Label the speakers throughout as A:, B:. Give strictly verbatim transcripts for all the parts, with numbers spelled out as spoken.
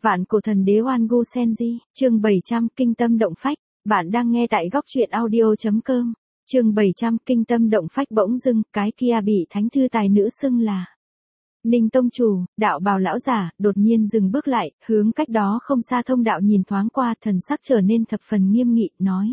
A: Vạn cổ thần đế Oan Gu Senji, chương bảy trăm, kinh tâm động phách. Bạn đang nghe tại góc truyện audio.com. Chương bảy trăm, kinh tâm động phách. Bỗng dưng, cái kia bị thánh thư tài nữ xưng là Ninh tông chủ, đạo bào lão giả, đột nhiên dừng bước lại, hướng cách đó không xa thông đạo nhìn thoáng qua, thần sắc trở nên thập phần nghiêm nghị, nói.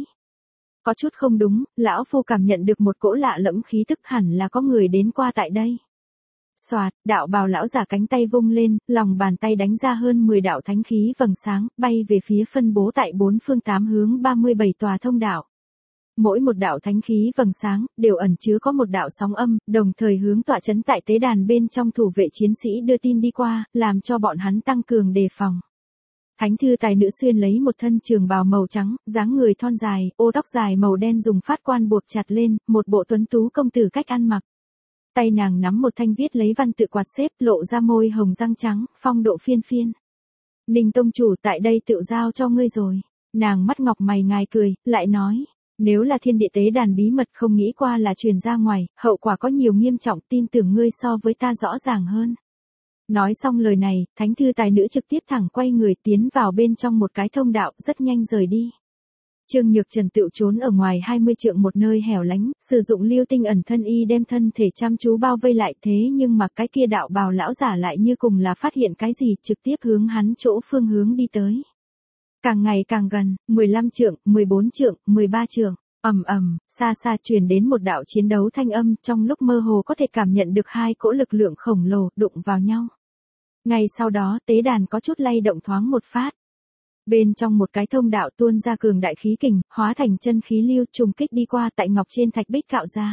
A: Có chút không đúng, lão phu cảm nhận được một cỗ lạ lẫm khí tức, hẳn là có người đến qua tại đây. Soạt, đạo bào lão giả cánh tay vung lên, lòng bàn tay đánh ra hơn mười đạo thánh khí vầng sáng, bay về phía phân bố tại bốn phương tám hướng ba mươi bảy tòa thông đạo. Mỗi một đạo thánh khí vầng sáng, đều ẩn chứa có một đạo sóng âm, đồng thời hướng tọa chấn tại tế đàn bên trong thủ vệ chiến sĩ đưa tin đi qua, làm cho bọn hắn tăng cường đề phòng. Thánh thư tài nữ xuyên lấy một thân trường bào màu trắng, dáng người thon dài, ô tóc dài màu đen dùng phát quan buộc chặt lên, một bộ tuấn tú công tử cách ăn mặc. Tay nàng nắm một thanh viết lấy văn tự quạt xếp, lộ ra môi hồng răng trắng, phong độ phiên phiên. Ninh tông chủ, tại đây tự giao cho ngươi rồi. Nàng mắt ngọc mày ngài cười, lại nói. Nếu là thiên địa tế đàn bí mật không nghĩ qua là truyền ra ngoài, hậu quả có nhiều nghiêm trọng, tin tưởng ngươi so với ta rõ ràng hơn. Nói xong lời này, thánh thư tài nữ trực tiếp thẳng quay người tiến vào bên trong một cái thông đạo, rất nhanh rời đi. Trương Nhược Trần tự trốn ở ngoài hai mươi trượng một nơi hẻo lánh, sử dụng lưu tinh ẩn thân y đem thân thể chăm chú bao vây lại, thế nhưng mà cái kia đạo bào lão giả lại như cùng là phát hiện cái gì, trực tiếp hướng hắn chỗ phương hướng đi tới. Càng ngày càng gần, mười lăm trượng, mười bốn trượng, mười ba trượng, ầm ầm, xa xa truyền đến một đạo chiến đấu thanh âm, trong lúc mơ hồ có thể cảm nhận được hai cỗ lực lượng khổng lồ đụng vào nhau. Ngay sau đó, tế đàn có chút lay động thoáng một phát. Bên trong một cái thông đạo tuôn ra cường đại khí kình, hóa thành chân khí lưu trùng kích đi qua tại ngọc trên thạch bích cạo ra.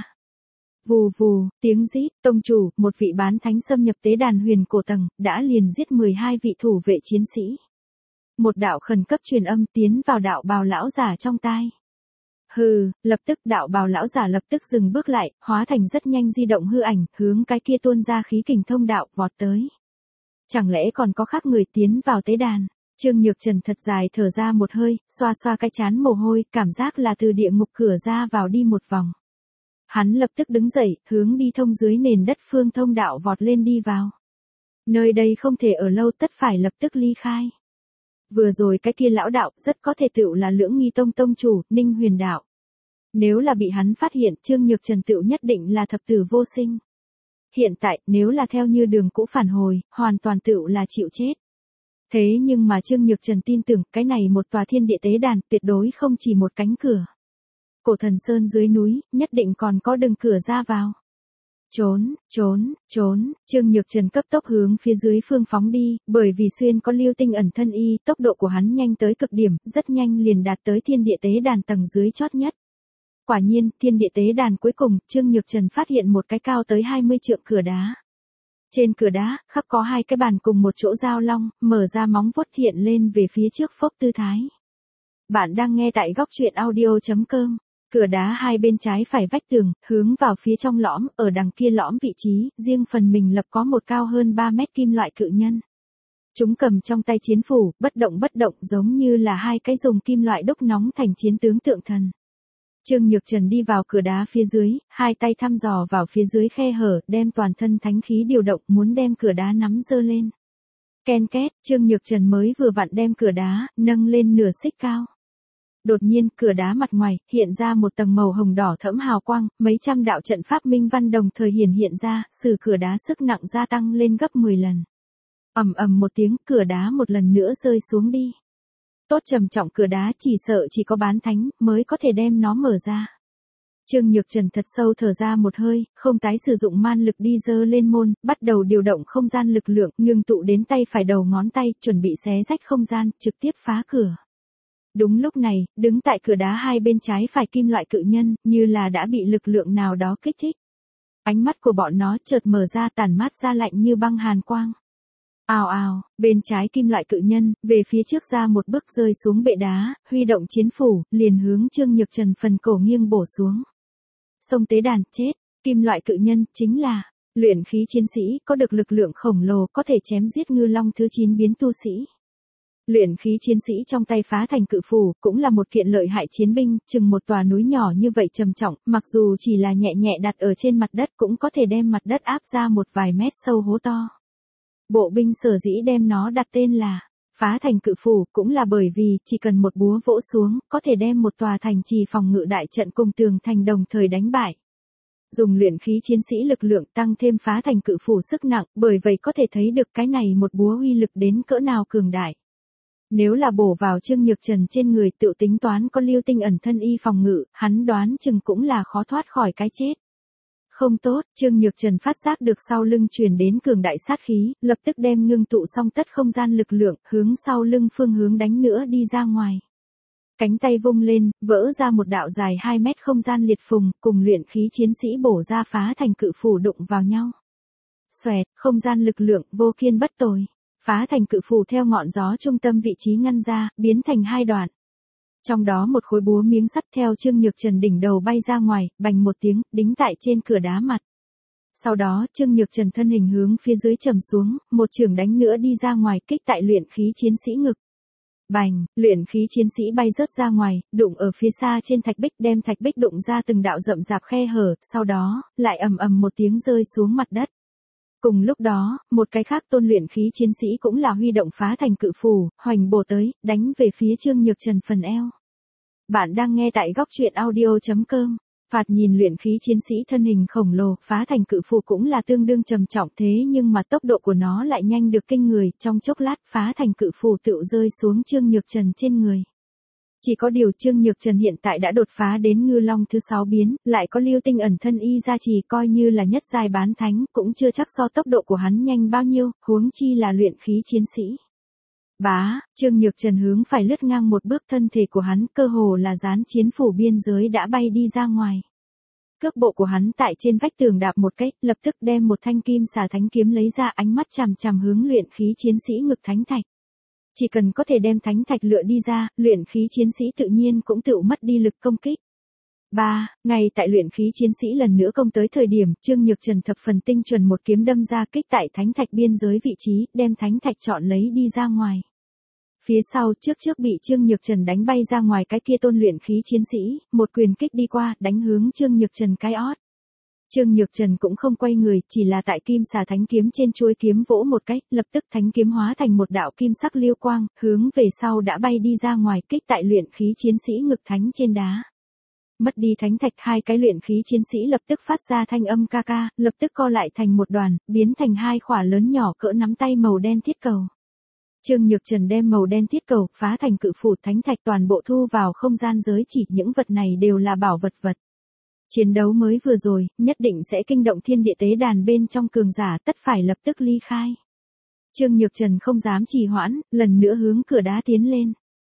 A: Vù vù, tiếng rít, tông chủ, một vị bán thánh xâm nhập tế đàn huyền cổ tầng, đã liền giết mười hai vị thủ vệ chiến sĩ. Một đạo khẩn cấp truyền âm tiến vào đạo bào lão giả trong tai. Hừ, lập tức đạo bào lão giả lập tức dừng bước lại, hóa thành rất nhanh di động hư ảnh, hướng cái kia tuôn ra khí kình thông đạo vọt tới. Chẳng lẽ còn có khác người tiến vào tế đàn? Trương Nhược Trần thật dài thở ra một hơi, xoa xoa cái trán mồ hôi, cảm giác là từ địa ngục cửa ra vào đi một vòng. Hắn lập tức đứng dậy, hướng đi thông dưới nền đất phương thông đạo vọt lên đi vào. Nơi đây không thể ở lâu, tất phải lập tức ly khai. Vừa rồi cái kia lão đạo rất có thể tựu là Lưỡng Nghi Tông tông chủ, Ninh Huyền đạo. Nếu là bị hắn phát hiện, Trương Nhược Trần tựu nhất định là thập tử vô sinh. Hiện tại, nếu là theo như đường cũ phản hồi, hoàn toàn tựu là chịu chết. Thế nhưng mà Trương Nhược Trần tin tưởng, cái này một tòa thiên địa tế đàn, tuyệt đối không chỉ một cánh cửa. Cổ Thần Sơn dưới núi, nhất định còn có đường cửa ra vào. Trốn, trốn, trốn, Trương Nhược Trần cấp tốc hướng phía dưới phương phóng đi, bởi vì xuyên có lưu tinh ẩn thân y, tốc độ của hắn nhanh tới cực điểm, rất nhanh liền đạt tới thiên địa tế đàn tầng dưới chót nhất. Quả nhiên, thiên địa tế đàn cuối cùng, Trương Nhược Trần phát hiện một cái cao tới hai mươi trượng cửa đá. Trên cửa đá, khắc có hai cái bàn cùng một chỗ giao long, mở ra móng vuốt hiện lên về phía trước phốc tư thái. Bạn đang nghe tại góc truyện audio.com. Cửa đá hai bên trái phải vách tường, hướng vào phía trong lõm, ở đằng kia lõm vị trí, riêng phần mình lập có một cao hơn ba mét kim loại cự nhân. Chúng cầm trong tay chiến phủ, bất động bất động giống như là hai cái dùng kim loại đúc nóng thành chiến tướng tượng thần. Trương Nhược Trần đi vào cửa đá phía dưới, hai tay thăm dò vào phía dưới khe hở, đem toàn thân thánh khí điều động muốn đem cửa đá nắm giơ lên. Ken két, Trương Nhược Trần mới vừa vặn đem cửa đá, nâng lên nửa xích cao. Đột nhiên, cửa đá mặt ngoài, hiện ra một tầng màu hồng đỏ thẫm hào quang, mấy trăm đạo trận pháp minh văn đồng thời hiển hiện ra, sử cửa đá sức nặng gia tăng lên gấp mười lần. Ầm ầm một tiếng, cửa đá một lần nữa rơi xuống đi. Tốt trầm trọng cửa đá chỉ sợ chỉ có bán thánh mới có thể đem nó mở ra. Trương Nhược Trần thật sâu thở ra một hơi, không tái sử dụng man lực đi dơ lên môn, bắt đầu điều động không gian lực lượng, ngưng tụ đến tay phải đầu ngón tay, chuẩn bị xé rách không gian, trực tiếp phá cửa. Đúng lúc này, đứng tại cửa đá hai bên trái phải kim loại cự nhân, như là đã bị lực lượng nào đó kích thích. Ánh mắt của bọn nó chợt mở ra, tản mát ra lạnh như băng hàn quang. Ào ào, bên trái kim loại cự nhân, về phía trước ra một bước rơi xuống bệ đá, huy động chiến phủ, liền hướng Trương Nhược Trần phần cổ nghiêng bổ xuống. Sông tế đàn, chết, kim loại cự nhân, chính là, luyện khí chiến sĩ, có được lực lượng khổng lồ, có thể chém giết ngư long thứ chín biến tu sĩ. Luyện khí chiến sĩ trong tay phá thành cự phù, cũng là một kiện lợi hại chiến binh, chừng một tòa núi nhỏ như vậy trầm trọng, mặc dù chỉ là nhẹ nhẹ đặt ở trên mặt đất cũng có thể đem mặt đất áp ra một vài mét sâu hố to. Bộ binh sở dĩ đem nó đặt tên là Phá thành cự phủ cũng là bởi vì chỉ cần một búa vỗ xuống, có thể đem một tòa thành trì phòng ngự đại trận cùng tường thành đồng thời đánh bại. Dùng luyện khí chiến sĩ lực lượng tăng thêm phá thành cự phủ sức nặng, bởi vậy có thể thấy được cái này một búa uy lực đến cỡ nào cường đại. Nếu là bổ vào Trương Nhược Trần trên người tự tính toán có lưu tinh ẩn thân y phòng ngự, hắn đoán chừng cũng là khó thoát khỏi cái chết. Không tốt, Trương Nhược Trần phát giác được sau lưng truyền đến cường đại sát khí, lập tức đem ngưng tụ song tất không gian lực lượng, hướng sau lưng phương hướng đánh nữa đi ra ngoài. Cánh tay vung lên, vỡ ra một đạo dài hai mét không gian liệt phùng, cùng luyện khí chiến sĩ bổ ra phá thành cự phủ đụng vào nhau. Xoẹt, không gian lực lượng, vô kiên bất tồi. Phá thành cự phủ theo ngọn gió trung tâm vị trí ngăn ra, biến thành hai đoạn. Trong đó một khối búa miếng sắt theo Trương Nhược Trần đỉnh đầu bay ra ngoài, bành một tiếng, đính tại trên cửa đá mặt. Sau đó Trương Nhược Trần thân hình hướng phía dưới trầm xuống, một chưởng đánh nữa đi ra ngoài kích tại luyện khí chiến sĩ ngực. Bành, luyện khí chiến sĩ bay rớt ra ngoài, đụng ở phía xa trên thạch bích đem thạch bích đụng ra từng đạo rậm rạp khe hở, sau đó, lại ầm ầm một tiếng rơi xuống mặt đất. Cùng lúc đó, một cái khác tôn luyện khí chiến sĩ cũng là huy động phá thành cự phủ, hoành bổ tới, đánh về phía Trương Nhược Trần phần eo. Bạn đang nghe tại góc truyện audio chấm com. Phạt nhìn luyện khí chiến sĩ thân hình khổng lồ, phá thành cự phủ cũng là tương đương trầm trọng thế nhưng mà tốc độ của nó lại nhanh được kinh người, trong chốc lát phá thành cự phủ tựu rơi xuống Trương Nhược Trần trên người. Chỉ có điều Trương Nhược Trần hiện tại đã đột phá đến ngư long thứ sáu biến, lại có lưu tinh ẩn thân y gia trì coi như là nhất giai bán thánh, cũng chưa chắc so tốc độ của hắn nhanh bao nhiêu, huống chi là luyện khí chiến sĩ. Bá, Trương Nhược Trần hướng phải lướt ngang một bước, thân thể của hắn cơ hồ là dán chiến phủ biên giới đã bay đi ra ngoài. Cước bộ của hắn tại trên vách tường đạp một cái, lập tức đem một thanh kim xà thánh kiếm lấy ra, ánh mắt chằm chằm hướng luyện khí chiến sĩ ngực thánh thạch. Chỉ cần có thể đem thánh thạch lựa đi ra, luyện khí chiến sĩ tự nhiên cũng tự mất đi lực công kích. ba. Ngay tại luyện khí chiến sĩ lần nữa công tới thời điểm, Trương Nhược Trần thập phần tinh chuẩn một kiếm đâm ra kích tại thánh thạch biên giới vị trí, đem thánh thạch chọn lấy đi ra ngoài. Phía sau trước trước bị Trương Nhược Trần đánh bay ra ngoài cái kia tôn luyện khí chiến sĩ, một quyền kích đi qua, đánh hướng Trương Nhược Trần cái ót. Trương Nhược Trần cũng không quay người, chỉ là tại kim xà thánh kiếm trên chuôi kiếm vỗ một cái, lập tức thánh kiếm hóa thành một đạo kim sắc liêu quang, hướng về sau đã bay đi ra ngoài, kích tại luyện khí chiến sĩ ngực thánh trên đá. Mất đi thánh thạch, hai cái luyện khí chiến sĩ lập tức phát ra thanh âm ca ca, lập tức co lại thành một đoàn, biến thành hai khỏa lớn nhỏ cỡ nắm tay màu đen thiết cầu. Trương Nhược Trần đem màu đen thiết cầu, phá thành cự phủ thánh thạch toàn bộ thu vào không gian giới chỉ, những vật này đều là bảo vật vật. Chiến đấu mới vừa rồi, nhất định sẽ kinh động thiên địa tế đàn bên trong cường giả, tất phải lập tức ly khai. Trương Nhược Trần không dám trì hoãn, lần nữa hướng cửa đá tiến lên.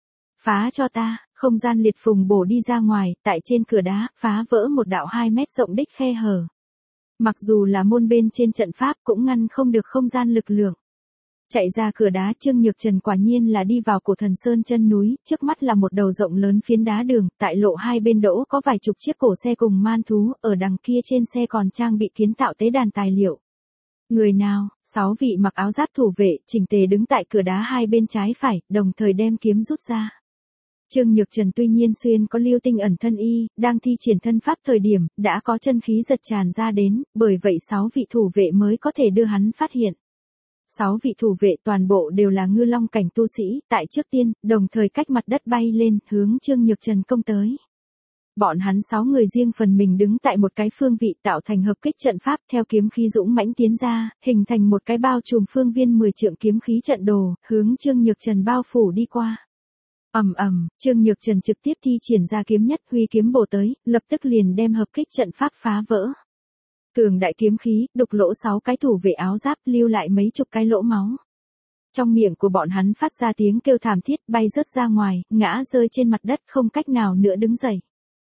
A: Phá cho ta, không gian liệt phùng bổ đi ra ngoài, tại trên cửa đá, phá vỡ một đạo hai mét rộng đích khe hở. Mặc dù là môn bên trên trận pháp cũng ngăn không được không gian lực lượng. Chạy ra cửa đá, Trương Nhược Trần quả nhiên là đi vào cổ thần sơn chân núi, trước mắt là một đầu rộng lớn phiến đá đường, tại lộ hai bên đỗ có vài chục chiếc cổ xe cùng man thú, ở đằng kia trên xe còn trang bị kiến tạo tế đàn tài liệu. Người nào? Sáu vị mặc áo giáp thủ vệ, chỉnh tề đứng tại cửa đá hai bên trái phải, đồng thời đem kiếm rút ra. Trương Nhược Trần tuy nhiên xuyên có lưu tinh ẩn thân y, đang thi triển thân pháp thời điểm, đã có chân khí giật tràn ra đến, bởi vậy sáu vị thủ vệ mới có thể đưa hắn phát hiện. Sáu vị thủ vệ toàn bộ đều là ngư long cảnh tu sĩ, tại trước tiên, đồng thời cách mặt đất bay lên, hướng Trương Nhược Trần công tới. Bọn hắn sáu người riêng phần mình đứng tại một cái phương vị tạo thành hợp kích trận pháp, theo kiếm khí dũng mãnh tiến ra, hình thành một cái bao trùm phương viên mười trượng kiếm khí trận đồ, hướng Trương Nhược Trần bao phủ đi qua. Ầm ầm, Trương Nhược Trần trực tiếp thi triển ra kiếm nhất, huy kiếm bổ tới, lập tức liền đem hợp kích trận pháp phá vỡ. Cường đại kiếm khí, đục lỗ sáu cái thủ vệ áo giáp, lưu lại mấy chục cái lỗ máu. Trong miệng của bọn hắn phát ra tiếng kêu thảm thiết, bay rớt ra ngoài, ngã rơi trên mặt đất, không cách nào nữa đứng dậy.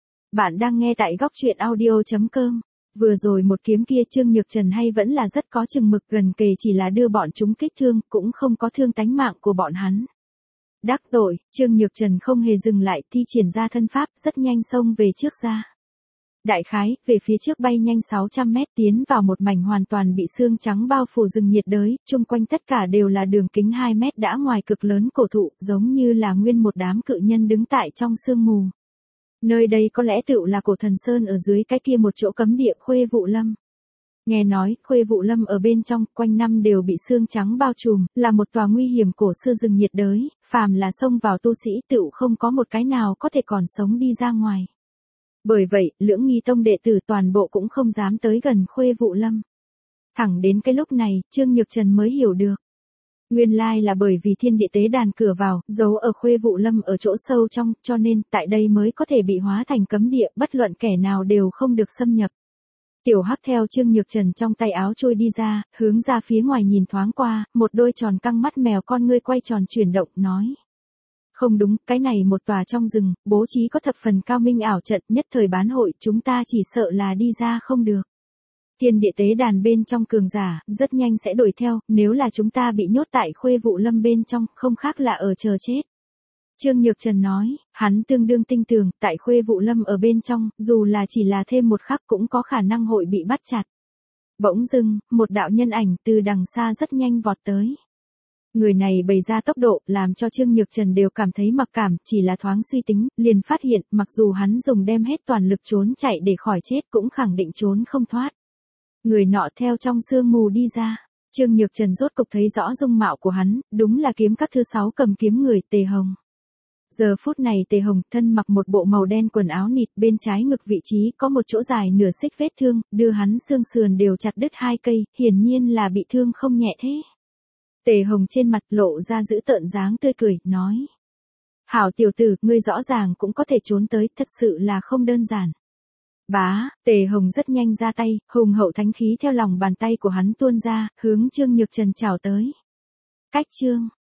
A: Bạn đang nghe tại góc truyện audio chấm com. Vừa rồi một kiếm kia Trương Nhược Trần hay vẫn là rất có chừng mực, gần kề chỉ là đưa bọn chúng kích thương, cũng không có thương tánh mạng của bọn hắn. Đắc tội, Trương Nhược Trần không hề dừng lại, thi triển ra thân pháp, rất nhanh xông về trước ra. Đại khái, về phía trước bay nhanh sáu trăm mét, tiến vào một mảnh hoàn toàn bị sương trắng bao phủ rừng nhiệt đới, chung quanh tất cả đều là đường kính hai mét đã ngoài cực lớn cổ thụ, giống như là nguyên một đám cự nhân đứng tại trong sương mù. Nơi đây có lẽ tựu là cổ thần sơn ở dưới cái kia một chỗ cấm địa Khuê Vụ Lâm. Nghe nói, Khuê Vụ Lâm ở bên trong, quanh năm đều bị sương trắng bao trùm, là một tòa nguy hiểm cổ xưa rừng nhiệt đới, phàm là xông vào tu sĩ tựu không có một cái nào có thể còn sống đi ra ngoài. Bởi vậy, Lưỡng Nghi Tông đệ tử toàn bộ cũng không dám tới gần Khuê Vụ Lâm. Thẳng đến cái lúc này, Trương Nhược Trần mới hiểu được. Nguyên lai là bởi vì thiên địa tế đàn cửa vào, giấu ở Khuê Vụ Lâm ở chỗ sâu trong, cho nên, tại đây mới có thể bị hóa thành cấm địa, bất luận kẻ nào đều không được xâm nhập. Tiểu Hắc theo Trương Nhược Trần trong tay áo trôi đi ra, hướng ra phía ngoài nhìn thoáng qua, một đôi tròn căng mắt mèo con ngươi quay tròn chuyển động, nói. Không đúng, cái này một tòa trong rừng, bố trí có thập phần cao minh ảo trận, nhất thời bán hội, chúng ta chỉ sợ là đi ra không được. Thiên địa tế đàn bên trong cường giả, rất nhanh sẽ đuổi theo, nếu là chúng ta bị nhốt tại Khuê Vụ Lâm bên trong, không khác là ở chờ chết. Trương Nhược Trần nói, hắn tương đương tin tưởng, tại Khuê Vụ Lâm ở bên trong, dù là chỉ là thêm một khắc cũng có khả năng hội bị bắt chặt. Bỗng dưng, một đạo nhân ảnh từ đằng xa rất nhanh vọt tới. Người này bày ra tốc độ, làm cho Trương Nhược Trần đều cảm thấy mặc cảm, chỉ là thoáng suy tính, liền phát hiện, mặc dù hắn dùng đem hết toàn lực trốn chạy để khỏi chết cũng khẳng định trốn không thoát. Người nọ theo trong sương mù đi ra. Trương Nhược Trần rốt cục thấy rõ dung mạo của hắn, đúng là kiếm các thứ sáu cầm kiếm người Tề Hồng. Giờ phút này Tề Hồng thân mặc một bộ màu đen quần áo nịt, bên trái ngực vị trí có một chỗ dài nửa xích vết thương, đưa hắn xương sườn đều chặt đứt hai cây, hiển nhiên là bị thương không nhẹ thế. Tề Hồng trên mặt lộ ra dữ tợn dáng tươi cười, nói. Hảo tiểu tử, ngươi rõ ràng cũng có thể trốn tới, thật sự là không đơn giản. Bá, Tề Hồng rất nhanh ra tay, hùng hậu thánh khí theo lòng bàn tay của hắn tuôn ra, hướng Trương Nhược Trần chào tới. Cách chương,